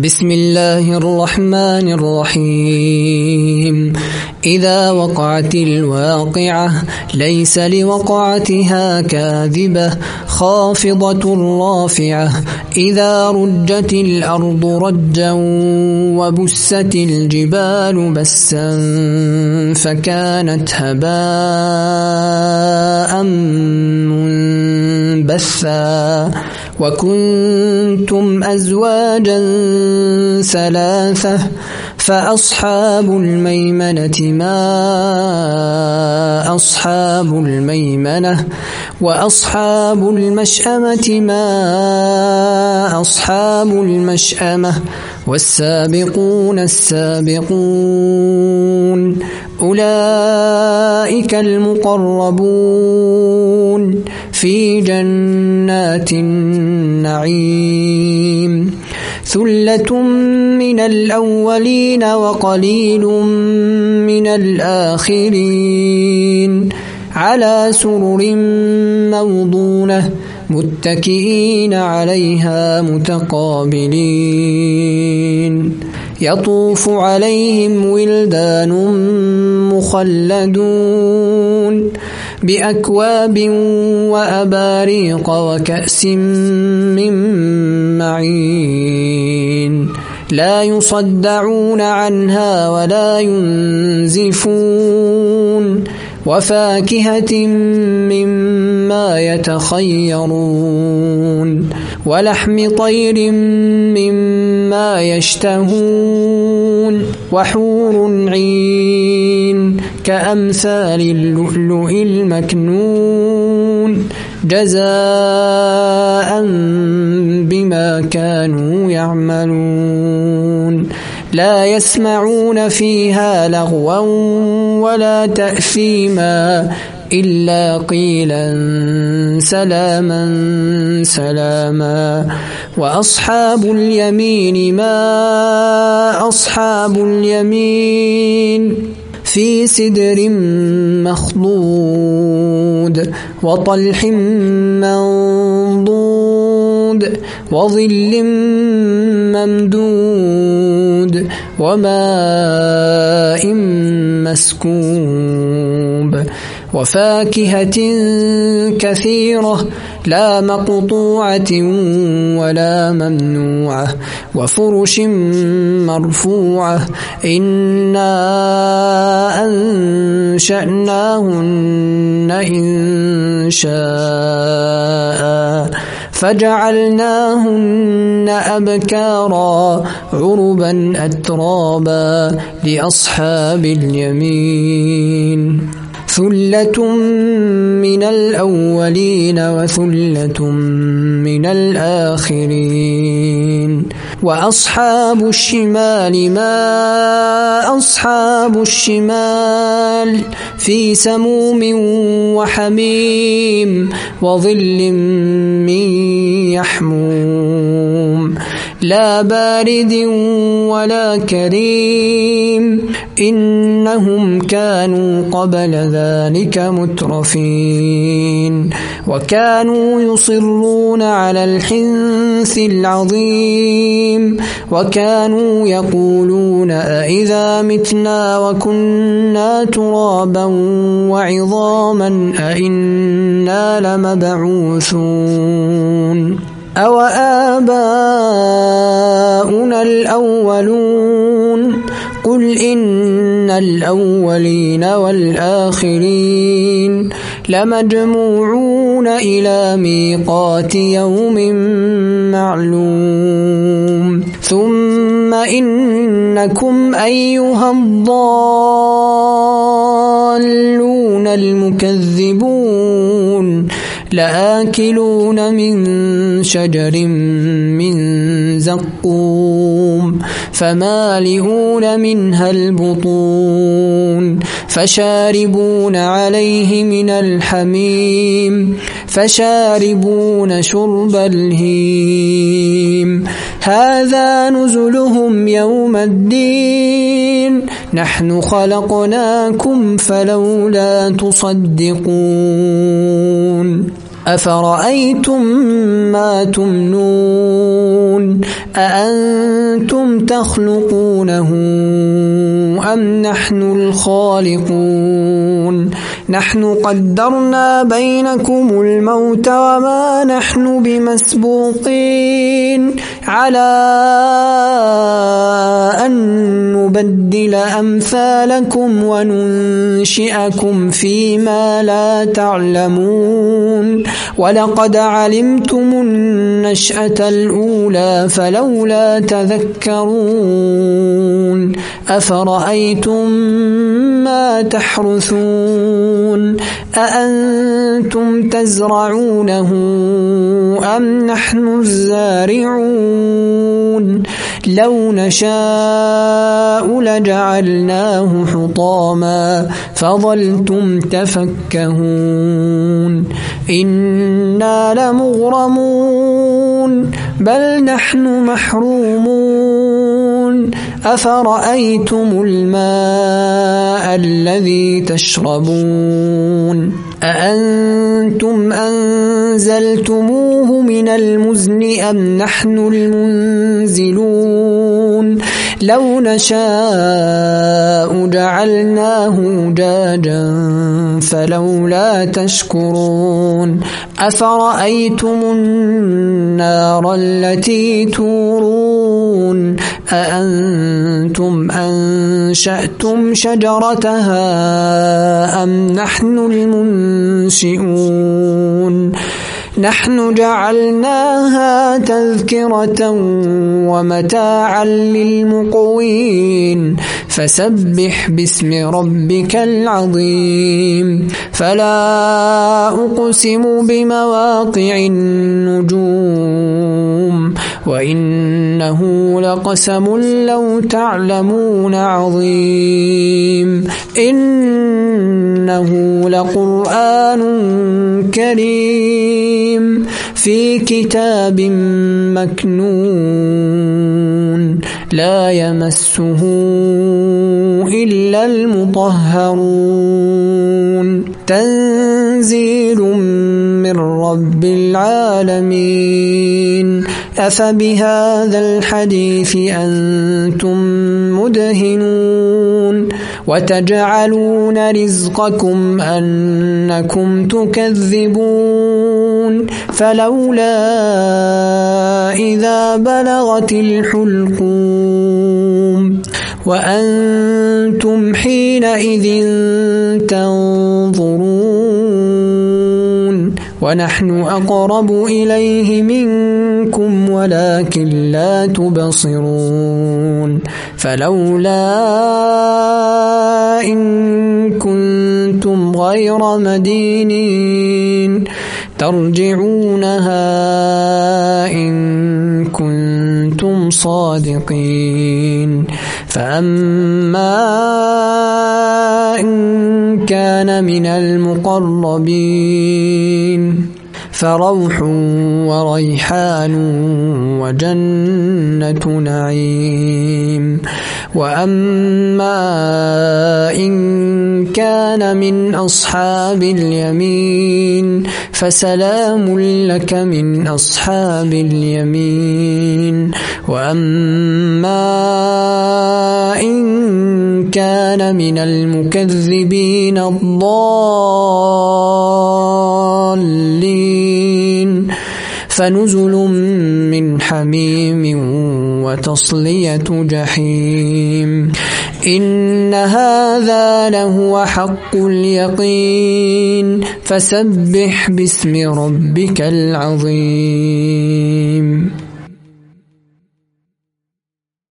بسم الله الرحمن الرحيم. إذا وقعت الواقعة ليس لوقعتها كاذبة خافضة رافعة. إذا رجت الأرض رجا وبست الجبال بسا فكانت هباء منبثا. وكنتم أزواجا ثلاثة فأصحاب الميمنة ما أصحاب الميمنة وأصحاب المشأمة ما أصحاب المشأمة والسابقون السابقون أولئك المقربون في جنات النعيم. ثلة من الأولين وقليل من الآخرين على سرر موضونة متكئين عليها متقابلين. يطوف عليهم ولدان مخلدون بأكواب وأباريق وكأس من معين لا يصدعون عنها ولا ينزفون. وفاكهة مما يتخيرون ولحم طير مما يشتهون وحور عين كأمثال اللؤلؤ المكنون جزاء بما كانوا يعملون. لا يسمعون فيها لغوا ولا تأثيما إلا قيلا سلاما سلاما. وأصحاب اليمين ما أصحاب اليمين في سدر مخضود وطلح منضود وظل ممدود وماء مسكوب وفاكهة كثيرة لا مقطوعة ولا ممنوعة وفرش مرفوعة. إنا أنشأناهن إن شاء فجعلناهن أبكارا عربا أترابا لأصحاب اليمين. ثلة من الأولين وثلة من الآخرين. وأصحاب الشمال ما أصحاب الشمال في سموم وحميم وظل من يحموم لا بارد ولا كريم. إنهم كانوا قبل ذلك مترفين وكانوا يصرون على الحنث العظيم وكانوا يقولون أئذا متنا وكنا ترابا وعظاما أئنا لمبعوثون أو آباؤنا الأولون. قل إن الأولين والآخرين لمجموعون إلى ميقات يوم معلوم. ثم إنكم أيها الضالون المكذبون لآكلون من شجر من زقوم فمالئون منها البطون فشاربون عليه من الحميم فشاربون شرب الهيم. هذا نزلهم يوم الدين نحن خلقناكم فلولا تصدقون. أفرأيتم ما تمنون أأنتم تخلقونه أم نحن الخالقون نحن قدرنا بينكم الموت وما نحن بمسبوقين على أن نبدل أمثالكم وننشئكم فيما لا تعلمون ولقد علمتم النشأة الأولى فلولا تذكرون أفرأيتم ما تحرثون أأنتم تزرعونه أم نحن الزارعون لو نشاء لجعلناه حطاما فظلتم تفكهون إنا لمغرمون بل نحن محرومون أفرأيتم الماء الذي تشربون أأنتم أنزلتموه من المزن أم نحن المنزلون لو نشاء جعلناه أجاجا فلولا تشكرون أفرأيتم النار التي تورون أأنتم أنشأتم شجرتها أم نحن المنشئون نحن جعلناها تذكرة ومتاعا للمقوين فسبح باسم ربك العظيم فلا أقسم بمواقع النجوم وإنه لقسم لو تعلمون عظيم إنه لقرآن كريم في كتاب مكنون لا يمسه إلا المطهرون تنزيل من رب العالمين أفبهذا الحديث أنتم مدهنون وتجعلون رزقكم أنكم تكذبون فلولا إذا بلغت الحلقوم وأنتم حينئذ تنظرون ونحن أقرب إليه منكم ولكن لا تبصرون فلولا إن كنتم غير مدينين ترجعونها إن كنتم صادقين فأما إن كان من المقربين فروح وريحان وجنة نعيم وأما إن كان من أصحاب اليمين فسلام لك من أصحاب اليمين وأما إن كان من المكذبين الضالين فنزل من حميم وتصلية جحيم إن هذا لهو حق اليقين فسبح باسم ربك العظيم